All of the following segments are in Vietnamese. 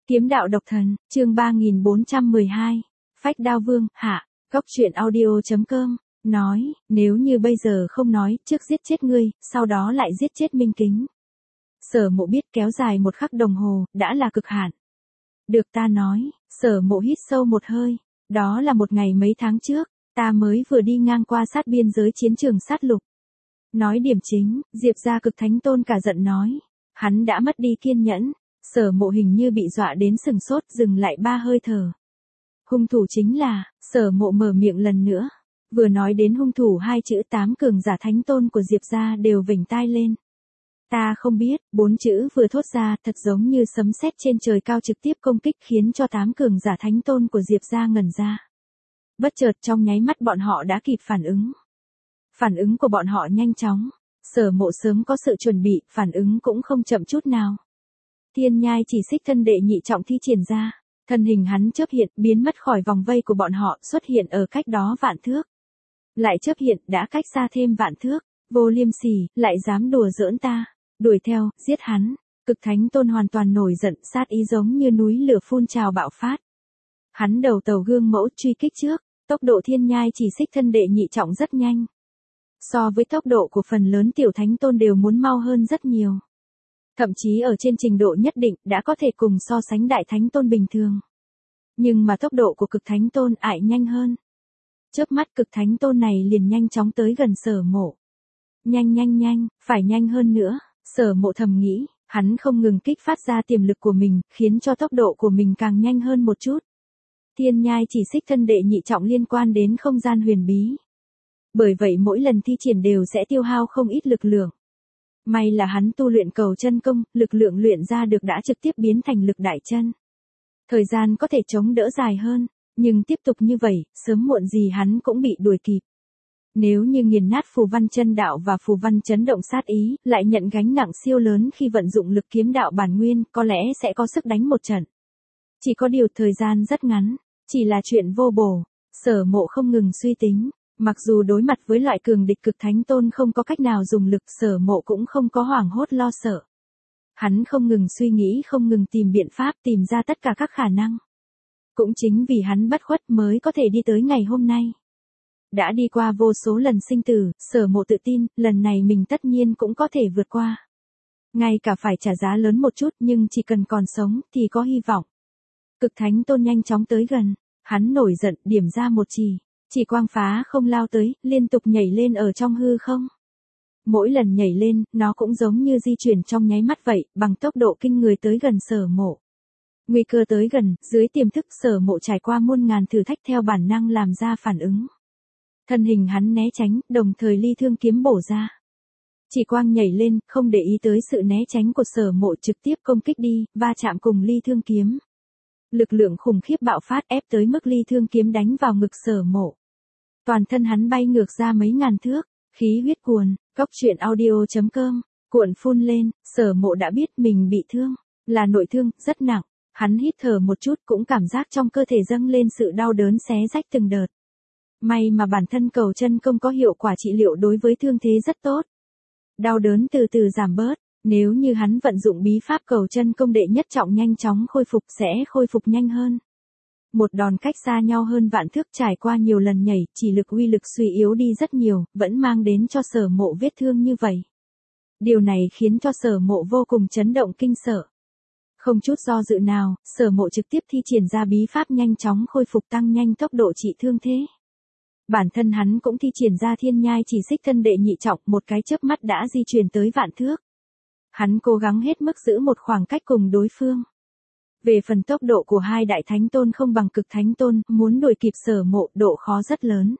Kiếm đạo độc thần, chương 3412. Phách đao vương, hạ. Góc truyện audio.com. Nói, nếu như bây giờ không nói, trước giết chết ngươi, sau đó lại giết chết Minh Kính. Sở Mộ biết kéo dài 1 khắc đồng hồ, đã là cực hạn. Được ta nói, Sở Mộ hít sâu một hơi. Đó là một ngày mấy tháng trước, ta mới vừa đi ngang qua sát biên giới chiến trường sát lục. Nói điểm chính, Diệp gia Cực Thánh Tôn cả giận nói. Hắn đã mất đi kiên nhẫn. Sở Mộ hình như bị dọa đến sừng sốt, dừng lại 3 hơi thở. Hung thủ chính là, Sở Mộ mở miệng lần nữa. Vừa nói đến hung thủ 2 chữ 8 cường giả thánh tôn của Diệp gia đều vểnh tai lên. Ta không biết, 4 chữ vừa thốt ra thật giống như sấm sét trên trời cao trực tiếp công kích khiến cho 8 cường giả thánh tôn của Diệp gia ngẩn ra. Bất chợt trong nháy mắt bọn họ đã kịp phản ứng. Phản ứng của bọn họ nhanh chóng. Sở Mộ sớm có sự chuẩn bị, phản ứng cũng không chậm chút nào. Thiên nhai chỉ xích thân đệ nhị trọng thi triển ra, thân hình hắn chớp hiện, biến mất khỏi vòng vây của bọn họ, xuất hiện ở cách đó vạn thước. Lại chớp hiện, đã cách xa thêm vạn thước, vô liêm sỉ, lại dám đùa giỡn ta, đuổi theo, giết hắn. Cực Thánh Tôn hoàn toàn nổi giận, sát ý giống như núi lửa phun trào bạo phát. Hắn đầu tàu gương mẫu truy kích trước, tốc độ thiên nhai chỉ xích thân đệ nhị trọng rất nhanh. So với tốc độ của phần lớn tiểu thánh tôn đều muốn mau hơn rất nhiều. Thậm chí ở trên trình độ nhất định đã có thể cùng so sánh đại thánh tôn bình thường. Nhưng mà tốc độ của Cực Thánh Tôn ải nhanh hơn. Chớp mắt Cực Thánh Tôn này liền nhanh chóng tới gần Sở Mộ. Nhanh, phải nhanh hơn nữa, Sở Mộ thầm nghĩ, hắn không ngừng kích phát ra tiềm lực của mình, khiến cho tốc độ của mình càng nhanh hơn một chút. Thiên nhai chỉ xích thân đệ nhị trọng liên quan đến không gian huyền bí. Bởi vậy mỗi lần thi triển đều sẽ tiêu hao không ít lực lượng. May là hắn tu luyện cầu chân công, lực lượng luyện ra được đã trực tiếp biến thành lực đại chân. Thời gian có thể chống đỡ dài hơn, nhưng tiếp tục như vậy, sớm muộn gì hắn cũng bị đuổi kịp. Nếu như nghiền nát phù văn chân đạo và phù văn chấn động sát ý, lại nhận gánh nặng siêu lớn khi vận dụng lực kiếm đạo bản nguyên, có lẽ sẽ có sức đánh một trận. Chỉ có điều thời gian rất ngắn, chỉ là chuyện vô bổ. Sở Mộ không ngừng suy tính. Mặc dù đối mặt với loại cường địch Cực Thánh Tôn không có cách nào dùng lực, Sở Mộ cũng không có hoảng hốt lo sợ. Hắn không ngừng suy nghĩ, không ngừng tìm biện pháp, tìm ra tất cả các khả năng. Cũng chính vì hắn bất khuất mới có thể đi tới ngày hôm nay. Đã đi qua vô số lần sinh tử, Sở Mộ tự tin, lần này mình tất nhiên cũng có thể vượt qua. Ngay cả phải trả giá lớn một chút, nhưng chỉ cần còn sống thì có hy vọng. Cực Thánh Tôn nhanh chóng tới gần, hắn nổi giận, điểm ra một chỉ quang phá không lao tới, liên tục nhảy lên ở trong hư không. Mỗi lần nhảy lên, nó cũng giống như di chuyển trong nháy mắt vậy, bằng tốc độ kinh người tới gần Sở Mộ. Nguy cơ tới gần, dưới tiềm thức Sở Mộ trải qua muôn ngàn thử thách theo bản năng làm ra phản ứng. Thân hình hắn né tránh, đồng thời ly thương kiếm bổ ra. Chỉ quang nhảy lên, không để ý tới sự né tránh của Sở Mộ, trực tiếp công kích đi, va chạm cùng ly thương kiếm. Lực lượng khủng khiếp bạo phát ép tới mức ly thương kiếm đánh vào ngực Sở Mộ. Toàn thân hắn bay ngược ra mấy ngàn thước, khí huyết cuồn, góc truyện audio.com, cuộn phun lên, Sở Mộ đã biết mình bị thương, là nội thương, rất nặng. Hắn hít thở một chút cũng cảm giác trong cơ thể dâng lên sự đau đớn xé rách từng đợt. May mà bản thân cầu chân công có hiệu quả trị liệu đối với thương thế rất tốt. Đau đớn từ từ giảm bớt, nếu như hắn vận dụng bí pháp cầu chân công đệ nhất trọng nhanh chóng khôi phục sẽ khôi phục nhanh hơn. Một đòn cách xa nhau hơn vạn thước, trải qua nhiều lần nhảy, chỉ lực uy lực suy yếu đi rất nhiều, vẫn mang đến cho Sở Mộ vết thương như vậy. Điều này khiến cho Sở Mộ vô cùng chấn động kinh sợ. Không chút do dự nào, Sở Mộ trực tiếp thi triển ra bí pháp nhanh chóng khôi phục, tăng nhanh tốc độ trị thương thế. Bản thân hắn cũng thi triển ra thiên nhai chỉ xích thân đệ nhị trọng, một cái chớp mắt đã di chuyển tới vạn thước. Hắn cố gắng hết mức giữ một khoảng cách cùng đối phương. Về phần tốc độ của 2 đại thánh tôn không bằng Cực Thánh Tôn, muốn đuổi kịp Sở Mộ độ khó rất lớn.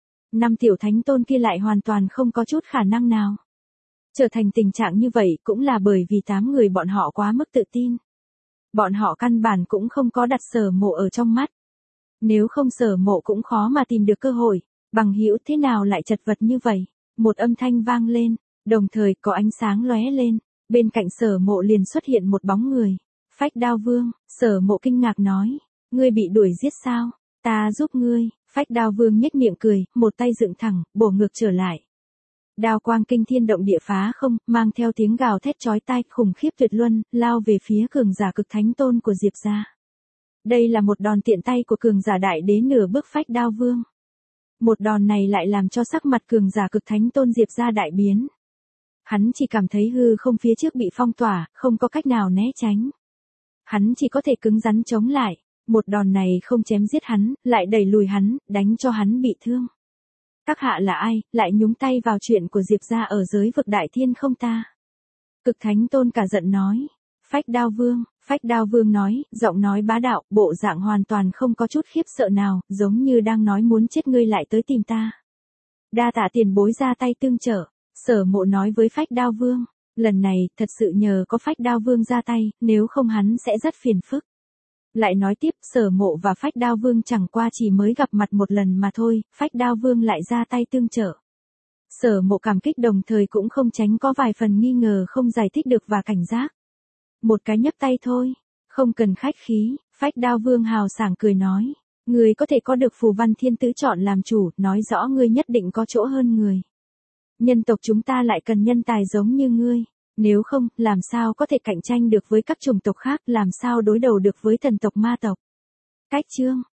5 tiểu thánh tôn kia lại hoàn toàn không có chút khả năng nào. Trở thành tình trạng như vậy cũng là bởi vì 8 người bọn họ quá mức tự tin. Bọn họ căn bản cũng không có đặt Sở Mộ ở trong mắt. Nếu không Sở Mộ cũng khó mà tìm được cơ hội, bằng hữu thế nào lại chật vật như vậy. Một âm thanh vang lên, đồng thời có ánh sáng lóe lên, bên cạnh Sở Mộ liền xuất hiện một bóng người. Phách đao vương, Sở Mộ kinh ngạc nói, ngươi bị đuổi giết sao, ta giúp ngươi. Phách đao vương nhếch miệng cười, một tay dựng thẳng, bổ ngược trở lại. Đao quang kinh thiên động địa phá không, mang theo tiếng gào thét chói tai khủng khiếp tuyệt luân, lao về phía cường giả cực thánh tôn của Diệp gia. Đây là một đòn tiện tay của cường giả đại đế nửa bước Phách Đao Vương. Một đòn này lại làm cho sắc mặt cường giả cực thánh tôn Diệp gia đại biến. Hắn chỉ cảm thấy hư không phía trước bị phong tỏa, không có cách nào né tránh. Hắn chỉ có thể cứng rắn chống lại, một đòn này không chém giết hắn, lại đẩy lùi hắn, đánh cho hắn bị thương. Các hạ là ai, lại nhúng tay vào chuyện của Diệp gia ở giới vực đại thiên không ta? Cực thánh tôn cả giận nói. Phách Đao Vương nói, giọng nói bá đạo, bộ dạng hoàn toàn không có chút khiếp sợ nào, giống như đang nói muốn chết ngươi lại tới tìm ta. Đa tạ tiền bối ra tay tương trợ, Sở Mộ nói với Phách Đao Vương, lần này, thật sự nhờ có Phách Đao Vương ra tay, nếu không hắn sẽ rất phiền phức. Lại nói tiếp, Sở Mộ và Phách Đao Vương chẳng qua chỉ mới gặp mặt một lần mà thôi, Phách Đao Vương lại ra tay tương trợ. Sở Mộ cảm kích đồng thời cũng không tránh có vài phần nghi ngờ không giải thích được và cảnh giác. Một cái nhấp tay thôi, không cần khách khí, Phách Đao Vương hào sảng cười nói. Ngươi có thể có được phù văn thiên tứ chọn làm chủ, nói rõ ngươi nhất định có chỗ hơn người. Nhân tộc chúng ta lại cần nhân tài giống như ngươi. Nếu không, làm sao có thể cạnh tranh được với các chủng tộc khác, làm sao đối đầu được với thần tộc ma tộc. Cách chương